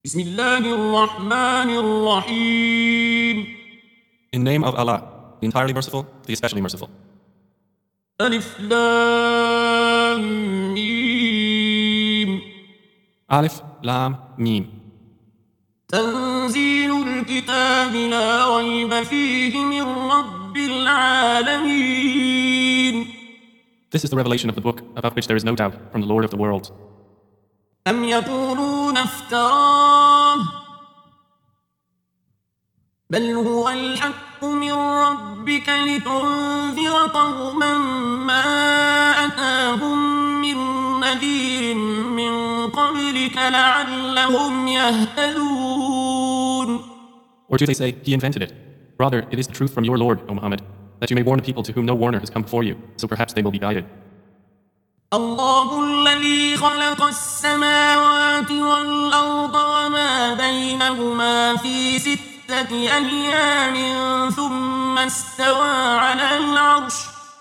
بسم الله الرحمن الرحيم. In the name of Allah, the entirely merciful, the especially merciful. ألف لام ميم. Alif, Lam, Mim. تنزيل الكتاب لا ريب فيه من رب العالمين. This is the revelation of the book about which there is no doubt from the Lord of the worlds. أم يقولون افتراه بل هو الحق من ربك لتنذر قوما ما أتاهم من نذير من قبلك لعلهم يهتدون. Or do they say, He invented it? Rather, it is the truth from your Lord, O Muhammad, that you may warn the people to whom no warner has come before you, so perhaps they will be guided. الله الذي خلق السماوات والأرض وما بينهما في 6 أيام ثم استوى على العرش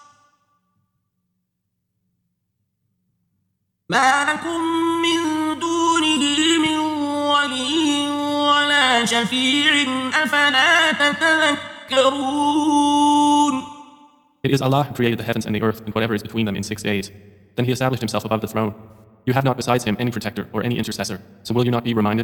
ما لكم من دونه من ولي ولا شفيع أفلا تتذكرون. It is Allah who created the heavens and the earth and whatever is between them in 6 days. Then He established Himself above the throne. You have not besides Him any protector or any intercessor, so will you not be reminded?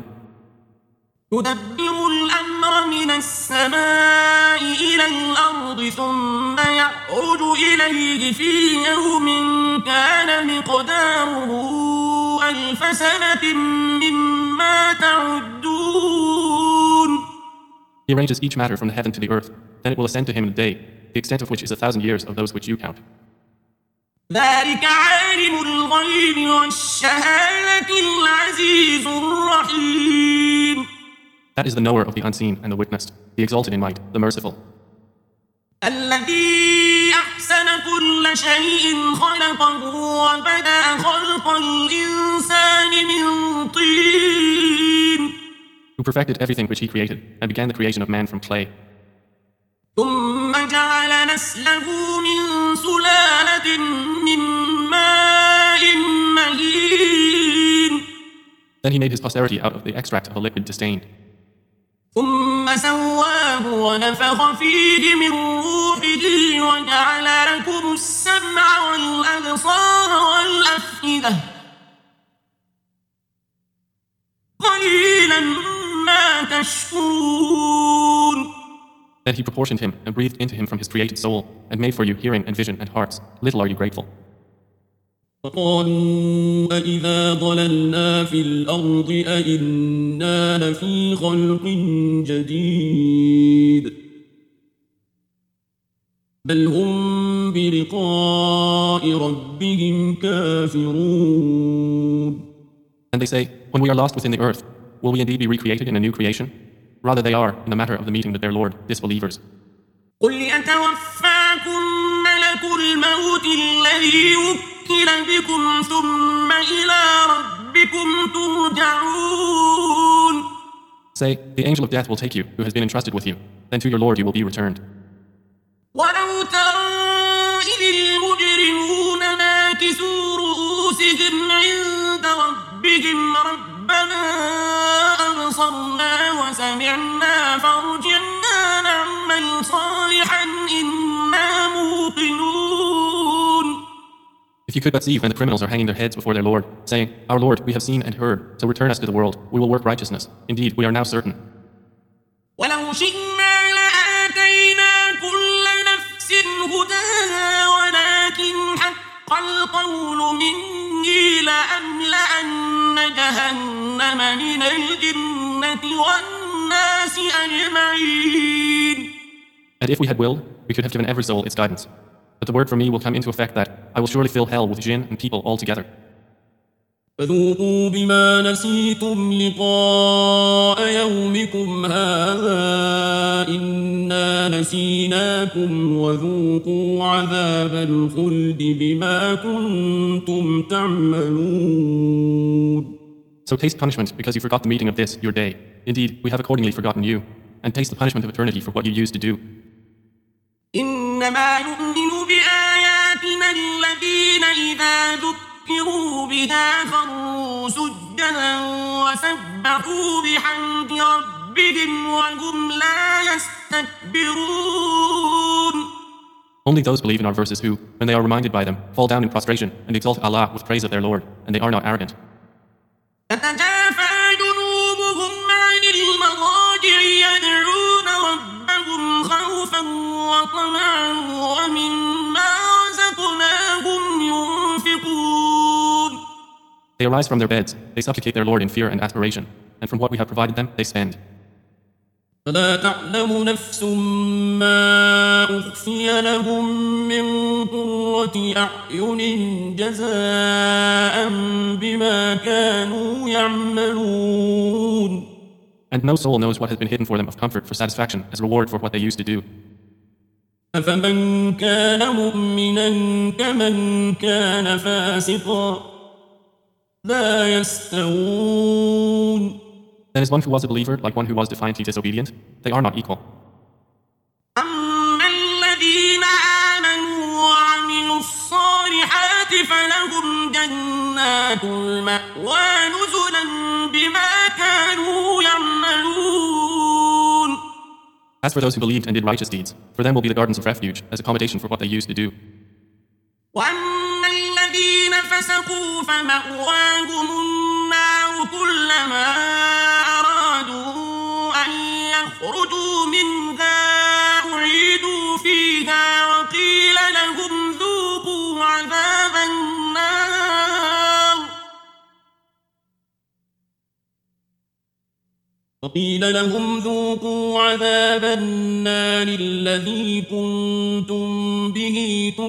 يدبر الأمر من السماء إلى الأرض ثم يعرج إليه في يوم كان مقداره 1000 سنة مما تعدون. He arranges each matter from the heaven to the earth. Then it will ascend to Him in a day, the extent of which is 1,000 years of those which you count. ذلك عالم الغيب والشهادة العزيز الرحيم. That is the knower of the unseen and the witnessed, the exalted in might, the merciful. الذي أحسن كل شيء خلقه وبدأ خلق الإنسان من طين. Who perfected everything which He created and began the creation of man from clay. ثم جعل نسله من سلالة من ماء مهين. Then He made His posterity out of the extract of a liquid disdain. ثم سواه ونفخ فيه من روحه وجعل لكم السمع والأبصار والأفئدة قليلا ما تشكرون. Then He proportioned Him and breathed into Him from His created soul and made for you hearing and vision and hearts. Little are you grateful. وقالوا أإذا ضللنا في الأرض أإنا لفي خلق جديد بل هم بلقاء ربهم كافرون. And they say, when we are lost within the earth, will we indeed be recreated in a new creation? Rather they are, in the matter of the meeting with their Lord, disbelievers. قل يتوفاكم ملك الموت الذي وكل بكم ثم إلى ربكم ترجعون. Say, the angel of death will take you, who has been entrusted with you. Then to your Lord you will be returned. ولو ترى إذ المجرمون ناكسوا رؤوسهم عند ربهم ربنا أبصرنا وسمعنا فارجعنا نعمل صالحا إنا موقنون. If you could but see when the criminals are hanging their heads before their Lord, saying, Our Lord, we have seen and heard, so return us to the world. We will work righteousness. Indeed, we are now certain. ولو شئنا لآتينا كل نفس هداها ولكن حق القول مني لأملأن جهنم من الجنة والناس أجمعين. And if we had willed, we could have given every soul its guidance. But the word from me will come into effect that I will surely fill hell with jinn and people altogether. فذوقوا بما نسيتم لقاء يومكم هذا إنا نسيناكم وذوقوا عذاب الخلد بما كنتم تعملون. So taste punishment because you forgot the meeting of this, your day. Indeed, we have accordingly forgotten you. And taste the punishment of eternity for what you used to do. إنما يؤمن بآياتنا الذين إذا ذكروا ذكروا بها خروا سجدا وسبحوا بحمد ربهم وهم لا يستكبرون. Only those believe in our verses who, when they are reminded by them, fall down in prostration and exalt Allah with praise of their Lord, and they are not arrogant. تتجافى جنوبهم عن المضاجع يدعون ربهم خوفا وطمعا ومما رزقناهم ينفقون. They arise from their beds, they supplicate their Lord in fear and aspiration, and from what we have provided them, they spend. فلا تعلم نفس ما أخفي لهم من قرة أعين جزاء بما كانوا يعملون. And no soul knows what has been hidden for them of comfort for satisfaction as reward for what they used to do. أفمن كان مؤمنا كمن كان فاسقا لا يستوون. Then is one who was a believer like one who was defiantly disobedient? They are not equal. أما الذين آمنوا وعملوا الصالحات فلهم جنات المأوى نزلا بما كانوا يعملون. As for those who believed and did righteous deeds, for them will be the gardens of refuge as accommodation for what they used to do. وأما الذين فسقوا فمأواهم النار كلما يخرجوا منها أعيدوا فيها وقيل لهم ذوقوا عذاب النار الذي كنتم به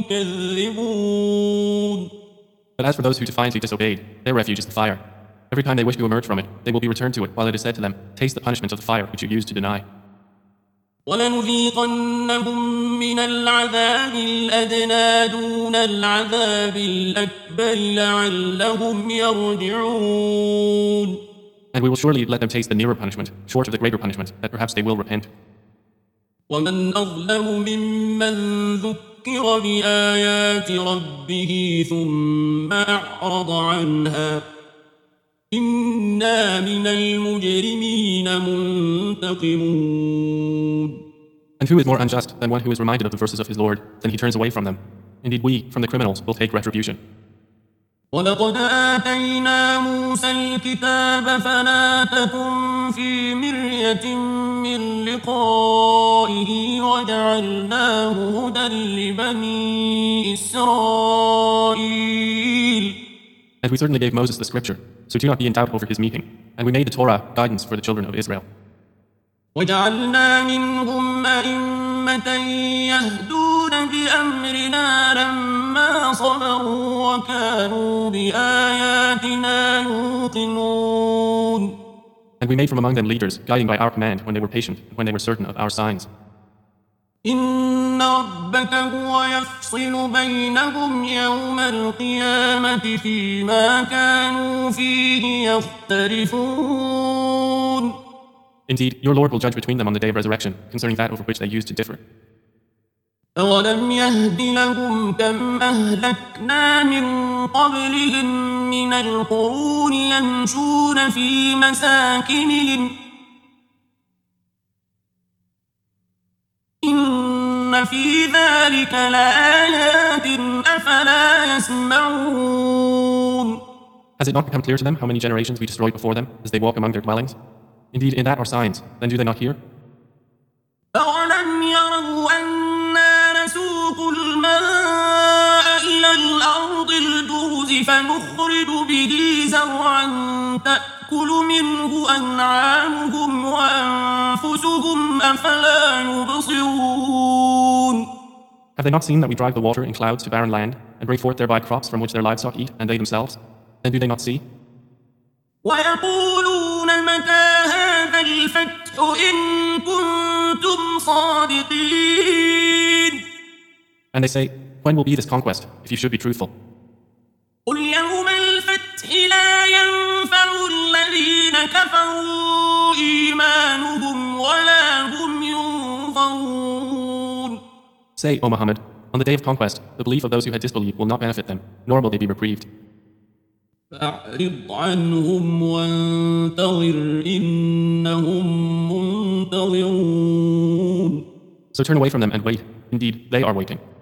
تكذبون. But as for those who defiantly disobeyed, their refuge is the fire. Every time they wish to emerge from it, they will be returned to it, while it is said to them, taste the punishment of the fire which you used to deny. وَلَنُذِيقَنَّهُم مِّنَ الْعَذَابِ الْأَدْنَىٰ دُونَ الْعَذَابِ الْأَكْبَرِ لَعَلَّهُمْ يَرْجِعُونَ. And we will surely let them taste the nearer punishment, short of the greater punishment, that perhaps they will repent. وَمَنْ أَظْلَمُ مِمَّنْ ذُكِّرَ بِآيَاتِ رَبِّهِ ثُمَّ أَعْرَضَ عَنْهَا إِنَّا مِنَ الْمُجْرِمِينَ مُنْتَقِمُونَ. And who is more unjust than one who is reminded of the verses of his Lord, then he turns away from them? Indeed, we, from the criminals, will take retribution. وَلَقَدْ آتَيْنَا مُوسَى الْكِتَابَ فَلَا تَكُنْ فِي مِرْيَةٍ مِّن لِقَائِهِ وَجَعَلْنَاهُ هُدًى لِبَنِي إِسْرَائِيلَ. And we certainly gave Moses the scripture, so do not be in doubt over his meeting. And we made the Torah guidance for the children of Israel. وَجَعَلْنَا مِنْهُمْ أَئِمَّةً يَهْدُونَ بِأَمْرِنَا لَمَّا صَبَرُوا وَكَانُوا بِآيَاتِنَا يُوقِنُونَ. And we made from among them leaders, guiding by our command when they were patient and when they were certain of our signs. إِنَّ رَبَّكَ هُوَ يَفْصِلُ بَيْنَهُمْ يَوْمَ الْقِيَامَةِ فِيمَا كَانُوا فِيهِ يَخْتَلِفُونَ. Indeed, your Lord will judge between them on the day of resurrection, concerning that over which they used to differ. أَوَلَمْ يَهْدِ لَهُمْ كَمْ أَهْلَكْنَا مِنْ قَبْلِهِمْ مِنَ الْقُرُونِ يَمْشُونَ فِي مَسَاكِنِهِمْ إِنَّ فِي ذَلِكَ لَآيَاتٍ أَفَلَا يَسْمَعُونَ. Has it not become clear to them how many generations we destroyed before them as they walk among their dwellings? Indeed, in that are signs. Then do they not hear? أَوَلَمْ يَرَوْا أَنَّا نَسُوقُ الْمَاءَ إِلَى الْأَرْضِ الْجُرُزِ فَنُخْرِجُ بِهِ زَرْعًا تَأْكُلُ مِنْهُ أَنْعَامُهُمْ وَأَنفُسُهُمْ أَفَلَا يُبْصِرُونَ. Have they not seen that we drive the water in clouds to barren land, and bring forth thereby crops from which their livestock eat, and they themselves? Then do they not see? وَيَقُولُونَ مَتَى هَذَا الْفَتْحُ إِن كُنتُمْ صَادِقِينَ. And they say, when will be this conquest, if you should be truthful? قُلْ يَوْمَ الْفَتْحِ لَا يَنفَعُ الَّذِينَ كَفَرُوا إِيمَانُهُمْ وَلَا هُمْ يُنظَرُونَ. Say, O Muhammad, on the day of conquest, the belief of those who had disbelieved will not benefit them, nor will they be reprieved. فأعرض عنهم وانتظر إنهم منتظرون. So turn away from them and wait. Indeed, they are waiting.